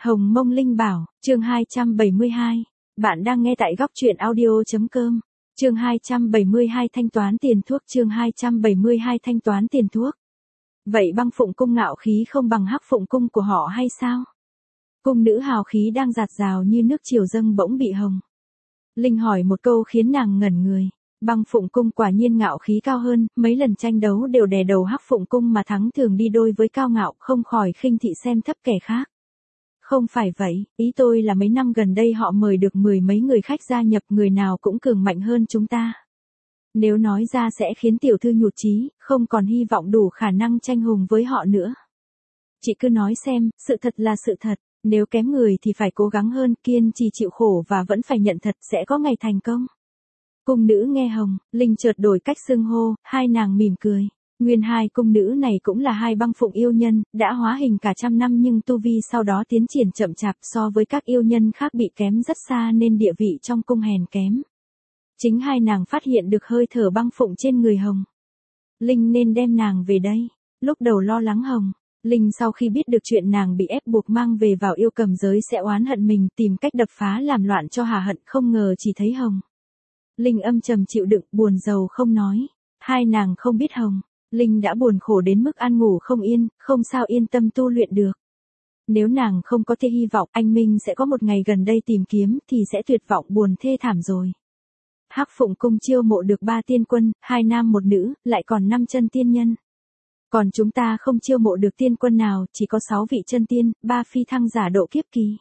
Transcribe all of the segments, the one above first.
Hồng Mông Linh Bảo, chương 272. Bạn đang nghe tại góc truyện audio.com. Chương 272 thanh toán tiền thuốc, chương 272 thanh toán tiền thuốc. Vậy băng phụng cung ngạo khí không bằng hắc phụng cung của họ hay sao? Cung nữ hào khí đang dạt dào như nước triều dâng bỗng bị Hồng Linh hỏi một câu khiến nàng ngẩn người. Băng phụng cung quả nhiên ngạo khí cao hơn, mấy lần tranh đấu đều đè đầu hắc phụng cung mà thắng, thường đi đôi với cao ngạo, không khỏi khinh thị xem thấp kẻ khác. Không phải vậy, ý tôi là mấy năm gần đây họ mời được mười mấy người khách gia nhập, người nào cũng cường mạnh hơn chúng ta. Nếu nói ra sẽ khiến tiểu thư nhụt chí, không còn hy vọng đủ khả năng tranh hùng với họ nữa. Chị cứ nói xem, sự thật là sự thật, nếu kém người thì phải cố gắng hơn, kiên trì chịu khổ và vẫn phải nhận thật, sẽ có ngày thành công. Cung nữ nghe Hồng Linh chợt đổi cách xưng hô, hai nàng mỉm cười. Nguyên hai cung nữ này cũng là hai băng phụng yêu nhân, đã hóa hình cả trăm năm nhưng tu vi sau đó tiến triển chậm chạp, so với các yêu nhân khác bị kém rất xa nên địa vị trong cung hèn kém. Chính hai nàng phát hiện được hơi thở băng phụng trên người Hồng Linh nên đem nàng về đây. Lúc đầu lo lắng Hồng Linh sau khi biết được chuyện nàng bị ép buộc mang về vào yêu cầm giới sẽ oán hận mình, tìm cách đập phá làm loạn cho hà hận, không ngờ chỉ thấy Hồng Linh âm trầm chịu đựng, buồn rầu không nói. Hai nàng không biết Hồng Linh đã buồn khổ đến mức ăn ngủ không yên, không sao yên tâm tu luyện được. Nếu nàng không có thể hy vọng anh Minh sẽ có một ngày gần đây tìm kiếm thì sẽ tuyệt vọng buồn thê thảm rồi. Hắc Phụng cung chiêu mộ được 3 tiên quân, 2 nam 1 nữ, lại còn 5 chân tiên nhân. Còn chúng ta không chiêu mộ được tiên quân nào, chỉ có 6 vị chân tiên, 3 phi thăng giả độ kiếp kỳ.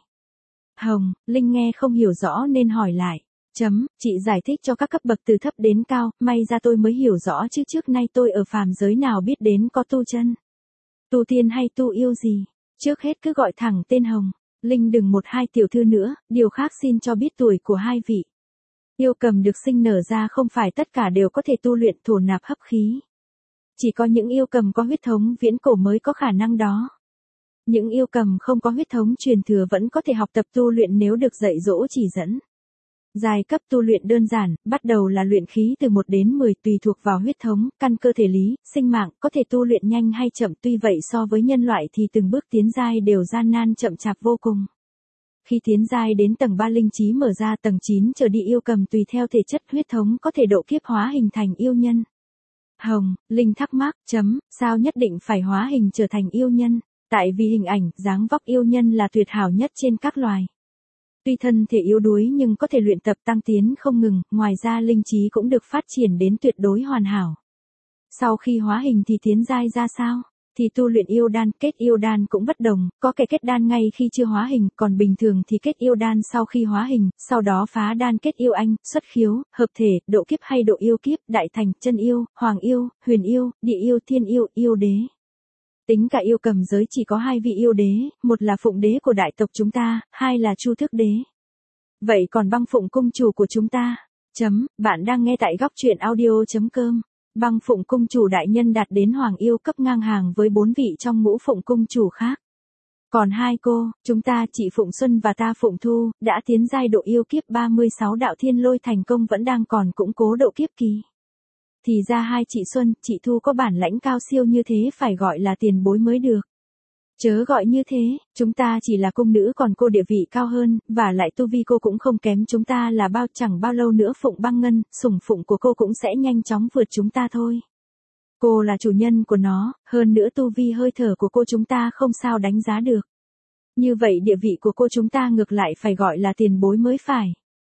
Hồng Linh nghe không hiểu rõ nên hỏi lại. Chị giải thích cho các cấp bậc từ thấp đến cao, may ra tôi mới hiểu rõ chứ trước nay tôi ở phàm giới nào biết đến có tu chân, tu tiên hay tu yêu gì. Trước hết cứ gọi thẳng tên Hồng Linh, đừng một hai tiểu thư nữa, điều khác xin cho biết tuổi của hai vị. Yêu cầm được sinh nở ra không phải tất cả đều có thể tu luyện thổ nạp hấp khí. Chỉ có những yêu cầm có huyết thống viễn cổ mới có khả năng đó. Những yêu cầm không có huyết thống truyền thừa vẫn có thể học tập tu luyện nếu được dạy dỗ chỉ dẫn. Giai cấp tu luyện đơn giản, bắt đầu là luyện khí từ 1 đến 10 tùy thuộc vào huyết thống, căn cơ thể lý, sinh mạng, có thể tu luyện nhanh hay chậm, tuy vậy so với nhân loại thì từng bước tiến giai đều gian nan chậm chạp vô cùng. Khi tiến giai đến tầng 3 linh trí mở ra, tầng 9 trở đi yêu cầm tùy theo thể chất huyết thống có thể độ kiếp hóa hình thành yêu nhân. Hồng Linh thắc mắc, sao nhất định phải hóa hình trở thành yêu nhân? Tại vì hình ảnh, dáng vóc yêu nhân là tuyệt hảo nhất trên các loài. Tuy thân thể yếu đuối nhưng có thể luyện tập tăng tiến không ngừng, ngoài ra linh trí cũng được phát triển đến tuyệt đối hoàn hảo. Sau khi hóa hình thì tiến giai ra sao? Thì tu luyện yêu đan, kết yêu đan cũng bất đồng, có kẻ kết đan ngay khi chưa hóa hình, còn bình thường thì kết yêu đan sau khi hóa hình, sau đó phá đan kết yêu anh, xuất khiếu, hợp thể, độ kiếp hay độ yêu kiếp, đại thành, chân yêu, hoàng yêu, huyền yêu, địa yêu, thiên yêu, yêu đế. Tính cả yêu cầm giới chỉ có 2 vị yêu đế, một là phụng đế của đại tộc chúng ta, 2 là Chu Thức đế. Vậy còn băng phụng cung chủ của chúng ta? Bạn đang nghe tại góc truyện audio.com. Băng phụng cung chủ đại nhân đạt đến hoàng yêu cấp ngang hàng với 4 vị trong ngũ phụng cung chủ khác. Còn 2 cô, chúng ta chị Phụng Xuân và ta Phụng Thu, đã tiến giai độ yêu kiếp 36 đạo thiên lôi thành công, vẫn đang còn củng cố độ kiếp kỳ. Thì ra 2 chị Xuân, chị Thu có bản lãnh cao siêu như thế phải gọi là tiền bối mới được. Chớ gọi như thế, chúng ta chỉ là cung nữ còn cô địa vị cao hơn, và lại tu vi cô cũng không kém chúng ta là bao, chẳng bao lâu nữa Phụng Băng Ngân, sủng phụng của cô cũng sẽ nhanh chóng vượt chúng ta thôi. Cô là chủ nhân của nó, hơn nữa tu vi hơi thở của cô chúng ta không sao đánh giá được. Như vậy địa vị của cô chúng ta ngược lại phải gọi là tiền bối mới phải.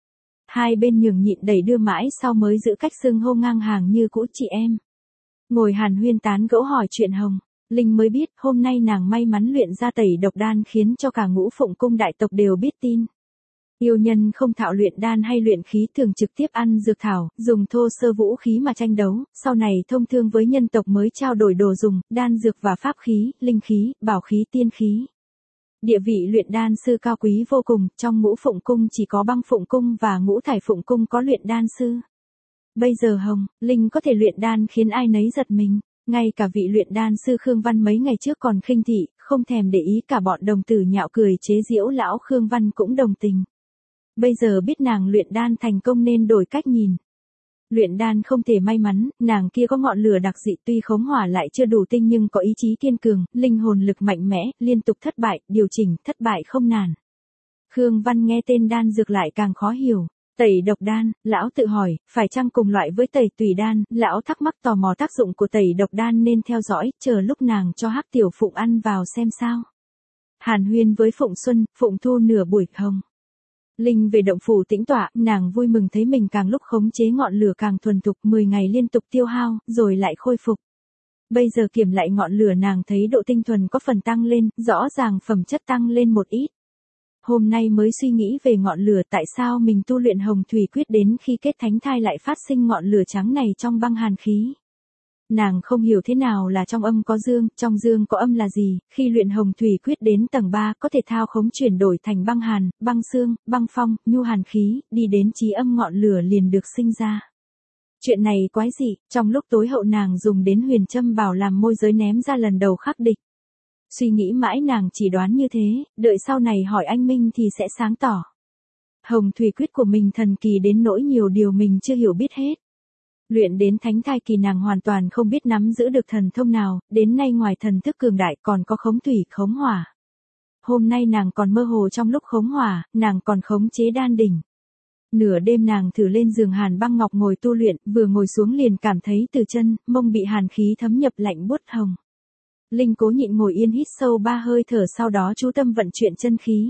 Hai bên nhường nhịn đẩy đưa mãi sau mới giữ cách xưng hô ngang hàng như cũ chị em. Ngồi hàn huyên tán gẫu hỏi chuyện Hồng Linh mới biết hôm nay nàng may mắn luyện ra tẩy độc đan khiến cho cả ngũ phụng cung đại tộc đều biết tin. Yêu nhân không thạo luyện đan hay luyện khí thường trực tiếp ăn dược thảo, dùng thô sơ vũ khí mà tranh đấu, sau này thông thương với nhân tộc mới trao đổi đồ dùng, đan dược và pháp khí, linh khí, bảo khí, tiên khí. Địa vị luyện đan sư cao quý vô cùng, trong ngũ phụng cung chỉ có băng phụng cung và ngũ thải phụng cung có luyện đan sư. Bây giờ Hồng Linh có thể luyện đan khiến ai nấy giật mình, ngay cả vị luyện đan sư Khương Văn mấy ngày trước còn khinh thị, không thèm để ý, cả bọn đồng tử nhạo cười chế giễu lão Khương Văn cũng đồng tình. Bây giờ biết nàng luyện đan thành công nên đổi cách nhìn. Luyện đan không thể may mắn, nàng kia có ngọn lửa đặc dị, tuy khống hỏa lại chưa đủ tinh nhưng có ý chí kiên cường, linh hồn lực mạnh mẽ, liên tục thất bại, điều chỉnh, thất bại không nản. Khương Văn nghe tên đan dược lại càng khó hiểu. Tẩy độc đan, lão tự hỏi, phải chăng cùng loại với tẩy tùy đan, lão thắc mắc tò mò tác dụng của tẩy độc đan nên theo dõi, chờ lúc nàng cho Hắc Tiểu Phụng ăn vào xem sao. Hàn huyên với Phụng Xuân, Phụng Thu nửa buổi hồng. Linh về động phủ tĩnh tọa, nàng vui mừng thấy mình càng lúc khống chế ngọn lửa càng thuần thục, 10 ngày liên tục tiêu hao, rồi lại khôi phục. Bây giờ kiểm lại ngọn lửa nàng thấy độ tinh thuần có phần tăng lên, rõ ràng phẩm chất tăng lên một ít. Hôm nay mới suy nghĩ về ngọn lửa, tại sao mình tu luyện hồng thủy quyết đến khi kết thánh thai lại phát sinh ngọn lửa trắng này trong băng hàn khí. Nàng không hiểu thế nào là trong âm có dương, trong dương có âm là gì, khi luyện hồng thủy quyết đến tầng 3 có thể thao khống chuyển đổi thành băng hàn, băng xương, băng phong, nhu hàn khí, đi đến chí âm ngọn lửa liền được sinh ra. Chuyện này quái dị, trong lúc tối hậu nàng dùng đến huyền châm bảo làm môi giới ném ra lần đầu khắc địch. Suy nghĩ mãi nàng chỉ đoán như thế, đợi sau này hỏi anh Minh thì sẽ sáng tỏ. Hồng thủy quyết của mình thần kỳ đến nỗi nhiều điều mình chưa hiểu biết hết. Luyện đến thánh thai kỳ nàng hoàn toàn không biết nắm giữ được thần thông nào, đến nay ngoài thần thức cường đại còn có khống thủy, khống hỏa. Hôm nay nàng còn mơ hồ trong lúc khống hỏa, nàng còn khống chế đan đỉnh. Nửa đêm nàng thử lên giường hàn băng ngọc ngồi tu luyện, vừa ngồi xuống liền cảm thấy từ chân, mông bị hàn khí thấm nhập lạnh buốt hồng. Linh cố nhịn ngồi yên hít sâu 3 hơi thở, sau đó chú tâm vận chuyển chân khí.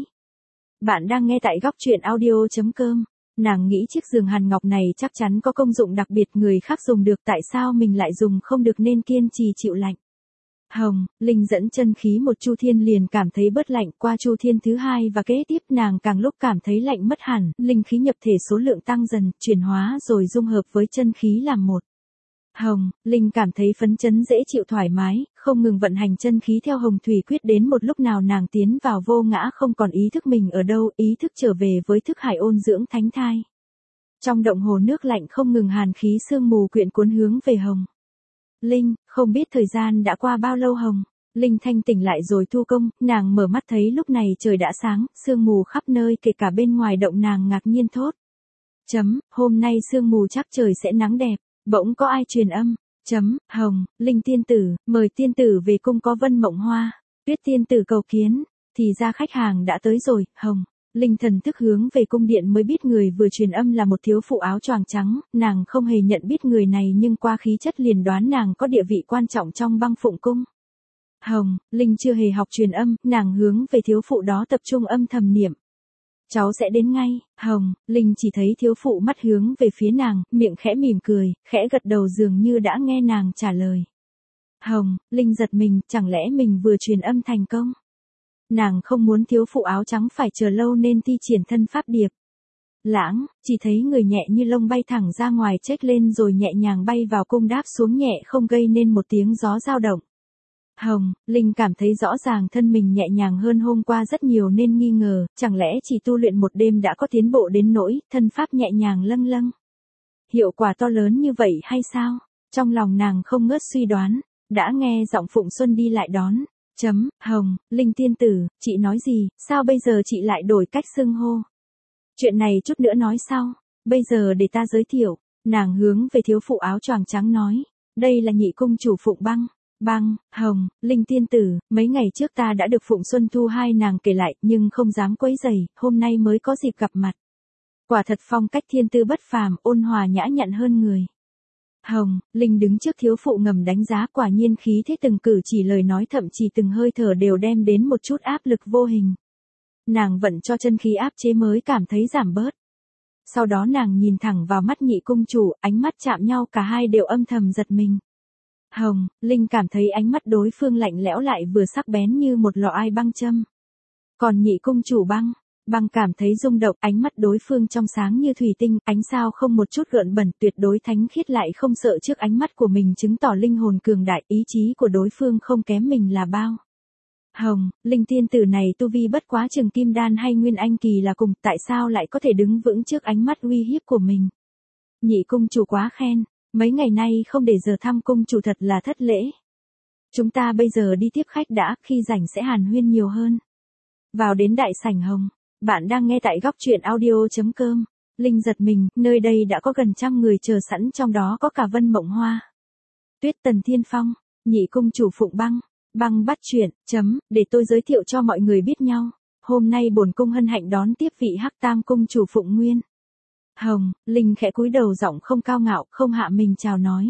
Bạn đang nghe tại góc truyện audio.com. Nàng nghĩ chiếc giường hàn ngọc này chắc chắn có công dụng đặc biệt, người khác dùng được tại sao mình lại dùng không được, nên kiên trì chịu lạnh. Hồng, Linh dẫn chân khí một chu thiên liền cảm thấy bớt lạnh, qua chu thiên thứ 2 và kế tiếp nàng càng lúc cảm thấy lạnh mất hẳn, linh khí nhập thể số lượng tăng dần, chuyển hóa rồi dung hợp với chân khí làm một. Hồng, Linh cảm thấy phấn chấn dễ chịu thoải mái, không ngừng vận hành chân khí theo hồng thủy quyết, đến một lúc nào nàng tiến vào vô ngã, không còn ý thức mình ở đâu, ý thức trở về với thức hải ôn dưỡng thánh thai. Trong động hồ nước lạnh không ngừng, hàn khí sương mù quyện cuốn hướng về Hồng. Linh, không biết thời gian đã qua bao lâu. Hồng, Linh thanh tỉnh lại rồi thu công, nàng mở mắt thấy lúc này trời đã sáng, sương mù khắp nơi kể cả bên ngoài động, nàng ngạc nhiên thốt. Hôm nay sương mù chắc trời sẽ nắng đẹp. Bỗng có ai truyền âm. Hồng, Linh tiên tử, mời tiên tử về cung có Vân Mộng Hoa. Tuyết tiên tử cầu kiến. Thì ra khách hàng đã tới rồi. Hồng, Linh thần thức hướng về cung điện mới biết người vừa truyền âm là một thiếu phụ áo choàng trắng, nàng không hề nhận biết người này nhưng qua khí chất liền đoán nàng có địa vị quan trọng trong băng phụng cung. Hồng, Linh chưa hề học truyền âm, nàng hướng về thiếu phụ đó tập trung âm thầm niệm. Cháu sẽ đến ngay. Hồng, Linh chỉ thấy thiếu phụ mắt hướng về phía nàng, miệng khẽ mỉm cười, khẽ gật đầu dường như đã nghe nàng trả lời. Hồng, Linh giật mình, chẳng lẽ mình vừa truyền âm thành công? Nàng không muốn thiếu phụ áo trắng phải chờ lâu nên thi triển thân pháp điệp lãng, chỉ thấy người nhẹ như lông bay thẳng ra ngoài chếch lên rồi nhẹ nhàng bay vào cung, đáp xuống nhẹ không gây nên một tiếng gió dao động. Hồng, Linh cảm thấy rõ ràng thân mình nhẹ nhàng hơn hôm qua rất nhiều nên nghi ngờ, chẳng lẽ chỉ tu luyện một đêm đã có tiến bộ đến nỗi thân pháp nhẹ nhàng lâng lâng. Hiệu quả to lớn như vậy hay sao? Trong lòng nàng không ngớt suy đoán, đã nghe giọng Phụng Xuân đi lại đón. Hồng, Linh tiên tử, chị nói gì, sao bây giờ chị lại đổi cách xưng hô? Chuyện này chút nữa nói sau, bây giờ để ta giới thiệu. Nàng hướng về thiếu phụ áo choàng trắng nói, đây là nhị cung chủ Phụng Băng. Hồng, Linh tiên tử, mấy ngày trước ta đã được Phụng Xuân Thu hai nàng kể lại, nhưng không dám quấy rầy, hôm nay mới có dịp gặp mặt. Quả thật phong cách thiên tư bất phàm, ôn hòa nhã nhặn hơn người. Hồng, Linh đứng trước thiếu phụ ngầm đánh giá, quả nhiên khí thế từng cử chỉ lời nói thậm chí từng hơi thở đều đem đến một chút áp lực vô hình. Nàng vận cho chân khí áp chế mới cảm thấy giảm bớt. Sau đó nàng nhìn thẳng vào mắt nhị cung chủ, ánh mắt chạm nhau cả hai đều âm thầm giật mình. Hồng, Linh cảm thấy ánh mắt đối phương lạnh lẽo lại vừa sắc bén như một lò ai băng châm. Còn nhị cung chủ Băng cảm thấy rung động, ánh mắt đối phương trong sáng như thủy tinh, ánh sao không một chút gợn bẩn, tuyệt đối thánh khiết lại không sợ trước ánh mắt của mình, chứng tỏ linh hồn cường đại, ý chí của đối phương không kém mình là bao. Hồng, Linh tiên tử này tu vi bất quá chừng kim đan hay nguyên anh kỳ là cùng, tại sao lại có thể đứng vững trước ánh mắt uy hiếp của mình? Nhị cung chủ quá khen, mấy ngày nay không để giờ thăm cung chủ thật là thất lễ. Chúng ta bây giờ đi tiếp khách đã, khi rảnh sẽ hàn huyên nhiều hơn. Vào đến đại sảnh. Hồng, bạn đang nghe tại góc truyện audio.com. Linh giật mình, nơi đây đã có gần 100 người chờ sẵn, trong đó có cả Vân Mộng Hoa, Tuyết Tần Thiên Phong, nhị cung chủ Phụng Băng. Băng bắt chuyện, để tôi giới thiệu cho mọi người biết nhau. Hôm nay bổn cung hân hạnh đón tiếp vị Hắc Tam cung chủ Phụng Nguyên. Hồng, Linh khẽ cúi đầu, giọng không cao ngạo, không hạ mình chào nói.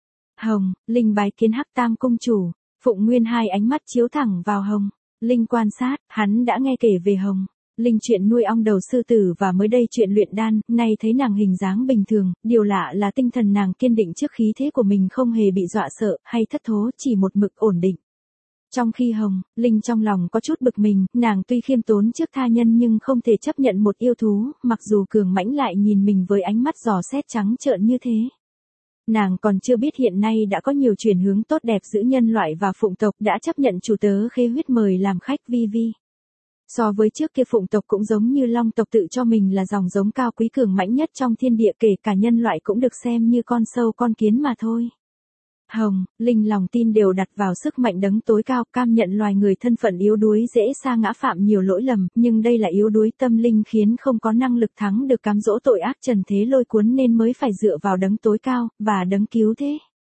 Hồng, Linh bái kiến Hắc Tam cung chủ. Phụng Nguyên hai ánh mắt chiếu thẳng vào Hồng. Linh quan sát, hắn đã nghe kể về Hồng. Linh chuyện nuôi ong đầu sư tử và mới đây chuyện luyện đan, nay thấy nàng hình dáng bình thường, điều lạ là tinh thần nàng kiên định trước khí thế của mình, không hề bị dọa sợ hay thất thố, chỉ một mực ổn định. Trong khi Hồng, Linh trong lòng có chút bực mình, nàng tuy khiêm tốn trước tha nhân nhưng không thể chấp nhận một yêu thú, mặc dù cường mãnh lại nhìn mình với ánh mắt dò xét trắng trợn như thế. Nàng còn chưa biết hiện nay đã có nhiều chuyển hướng tốt đẹp giữa nhân loại và phụng tộc, đã chấp nhận chủ tớ Khê Huyết mời làm khách vi vi. So với trước kia phụng tộc cũng giống như long tộc tự cho mình là dòng giống cao quý cường mãnh nhất trong thiên địa, kể cả nhân loại cũng được xem như con sâu con kiến mà thôi. Hồng, Linh lòng tin đều đặt vào sức mạnh đấng tối cao, cam nhận loài người thân phận yếu đuối dễ sa ngã phạm nhiều lỗi lầm, nhưng đây là yếu đuối tâm linh khiến không có năng lực thắng được cám dỗ tội ác trần thế lôi cuốn, nên mới phải dựa vào đấng tối cao, và đấng cứu thế.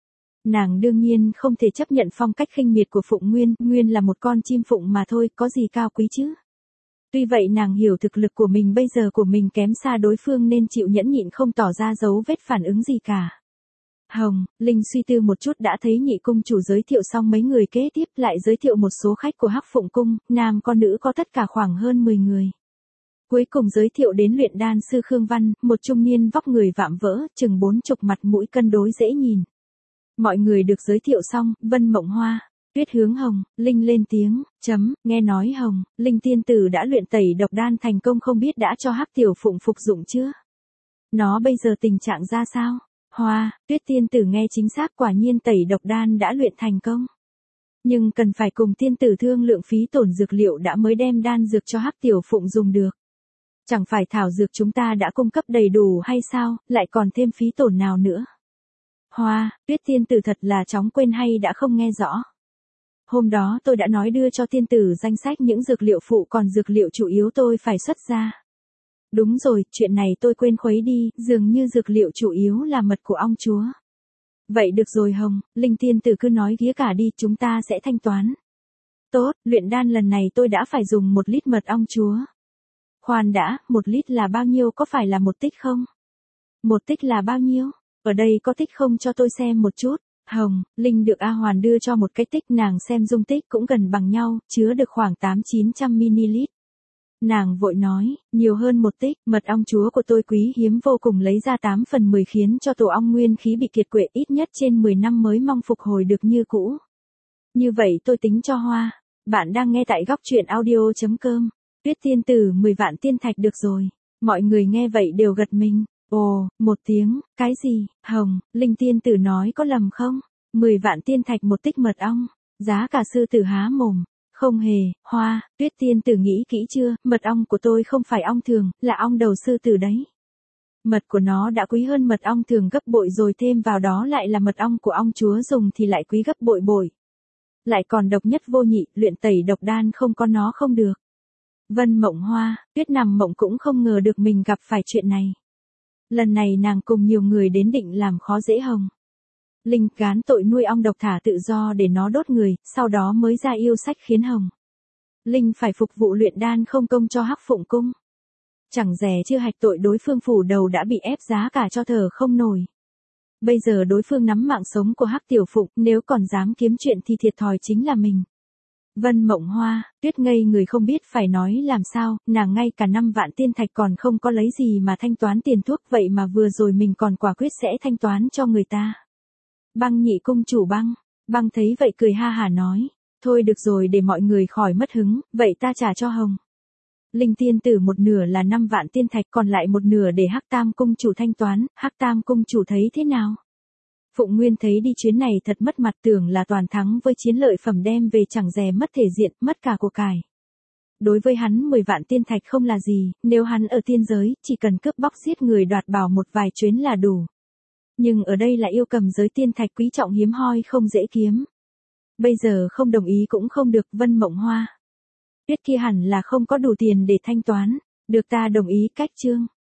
Nàng đương nhiên không thể chấp nhận phong cách khinh miệt của Phụng Nguyên, Nguyên là một con chim phụng mà thôi, có gì cao quý chứ. Tuy vậy nàng hiểu thực lực của mình bây giờ của mình kém xa đối phương nên chịu nhẫn nhịn không tỏ ra dấu vết phản ứng gì cả. Hồng, Linh suy tư một chút đã thấy nhị cung chủ giới thiệu xong mấy người kế tiếp, lại giới thiệu một số khách của Hắc Phụng cung, nam con nữ có tất cả khoảng hơn 10 người. Cuối cùng giới thiệu đến luyện đan sư Khương Văn, một trung niên vóc người vạm vỡ, chừng 40 mặt mũi cân đối dễ nhìn. Mọi người được giới thiệu xong, Vân Mộng Hoa, Tuyết hướng Hồng, Linh lên tiếng, nghe nói Hồng, Linh tiên tử đã luyện tẩy độc đan thành công, không biết đã cho Hắc tiểu phụng phục dụng chưa? Nó bây giờ tình trạng ra sao? Hoa, Tuyết tiên tử nghe chính xác, quả nhiên tẩy độc đan đã luyện thành công. Nhưng cần phải cùng tiên tử thương lượng phí tổn dược liệu đã mới đem đan dược cho Hắc tiểu phụng dùng được. Chẳng phải thảo dược chúng ta đã cung cấp đầy đủ hay sao, lại còn thêm phí tổn nào nữa? Hoa, Tuyết tiên tử thật là chóng quên hay đã không nghe rõ. Hôm đó tôi đã nói đưa cho tiên tử danh sách những dược liệu phụ, còn dược liệu chủ yếu tôi phải xuất ra. Đúng rồi, chuyện này tôi quên khuấy đi, dường như dược liệu chủ yếu là mật của ong chúa. Vậy được rồi Hồng, Linh tiên tử cứ nói ghía cả đi, chúng ta sẽ thanh toán. Tốt, luyện đan lần này tôi đã phải dùng 1 lít mật ong chúa. Khoan đã, 1 lít là bao nhiêu, có phải là 1 tích không? 1 tích là bao nhiêu? Ở đây có tích không, cho tôi xem một chút. Hồng, Linh được A Hoàn đưa cho một cái tích, nàng xem dung tích cũng gần bằng nhau, chứa được khoảng 800-900ml. Nàng vội nói, nhiều hơn 1 tích, mật ong chúa của tôi quý hiếm vô cùng, lấy ra 8/10 khiến cho tổ ong nguyên khí bị kiệt quệ, ít nhất trên 10 năm mới mong phục hồi được như cũ. Như vậy tôi tính cho Hoa. Bạn đang nghe tại góc truyện audio.com. Tuyết tiên tử 10 vạn tiên thạch được rồi. Mọi người nghe vậy đều gật mình. Ồ, một tiếng, cái gì? Hồng, Linh tiên tử nói có lầm không? 10 vạn tiên thạch 1 tích mật ong. Giá cả sư tử há mồm. Không hề, Hoa, Tuyết tiên tử nghĩ kỹ chưa, mật ong của tôi không phải ong thường, là ong đầu sư tử đấy. Mật của nó đã quý hơn mật ong thường gấp bội rồi, thêm vào đó lại là mật ong của ong chúa dùng thì lại quý gấp bội bội. Lại còn độc nhất vô nhị, luyện tẩy độc đan không có nó không được. Vân Mộng Hoa, Tuyết nằm mộng cũng không ngờ được mình gặp phải chuyện này. Lần này nàng cùng nhiều người đến định làm khó dễ Hồng. Linh gán tội nuôi ong độc thả tự do để nó đốt người, sau đó mới ra yêu sách khiến Hồng. Linh phải phục vụ luyện đan không công cho Hắc Phụng cung. Chẳng dè chưa hạch tội đối phương, phủ đầu đã bị ép giá cả cho thở không nổi. Bây giờ đối phương nắm mạng sống của Hắc tiểu phụng, nếu còn dám kiếm chuyện thì thiệt thòi chính là mình. Vân Mộng Hoa, Tuyết ngây người không biết phải nói làm sao, nàng ngay cả 5 vạn tiên thạch còn không có lấy gì mà thanh toán tiền thuốc, vậy mà vừa rồi mình còn quả quyết sẽ thanh toán cho người ta. Băng nhị cung chủ Băng, Băng thấy vậy cười ha hả nói, thôi được rồi, để mọi người khỏi mất hứng, vậy ta trả cho Hồng. Linh tiên tử 1/2 là 5 vạn tiên thạch, còn lại 1/2 để Hắc Tam cung chủ thanh toán. Hắc Tam cung chủ thấy thế nào? Phụng Nguyên thấy đi chuyến này thật mất mặt, tưởng là toàn thắng với chiến lợi phẩm đem về chẳng dè mất thể diện, mất cả của cải. Đối với hắn 10 vạn tiên thạch không là gì, nếu hắn ở tiên giới, chỉ cần cướp bóc giết người đoạt bảo một vài chuyến là đủ. Nhưng ở đây là yêu cầm giới tiên thạch quý trọng hiếm hoi không dễ kiếm. Bây giờ không đồng ý cũng không được. Vân Mộng Hoa, Tuyết kia hẳn là không có đủ tiền để thanh toán, được ta đồng ý cách chương.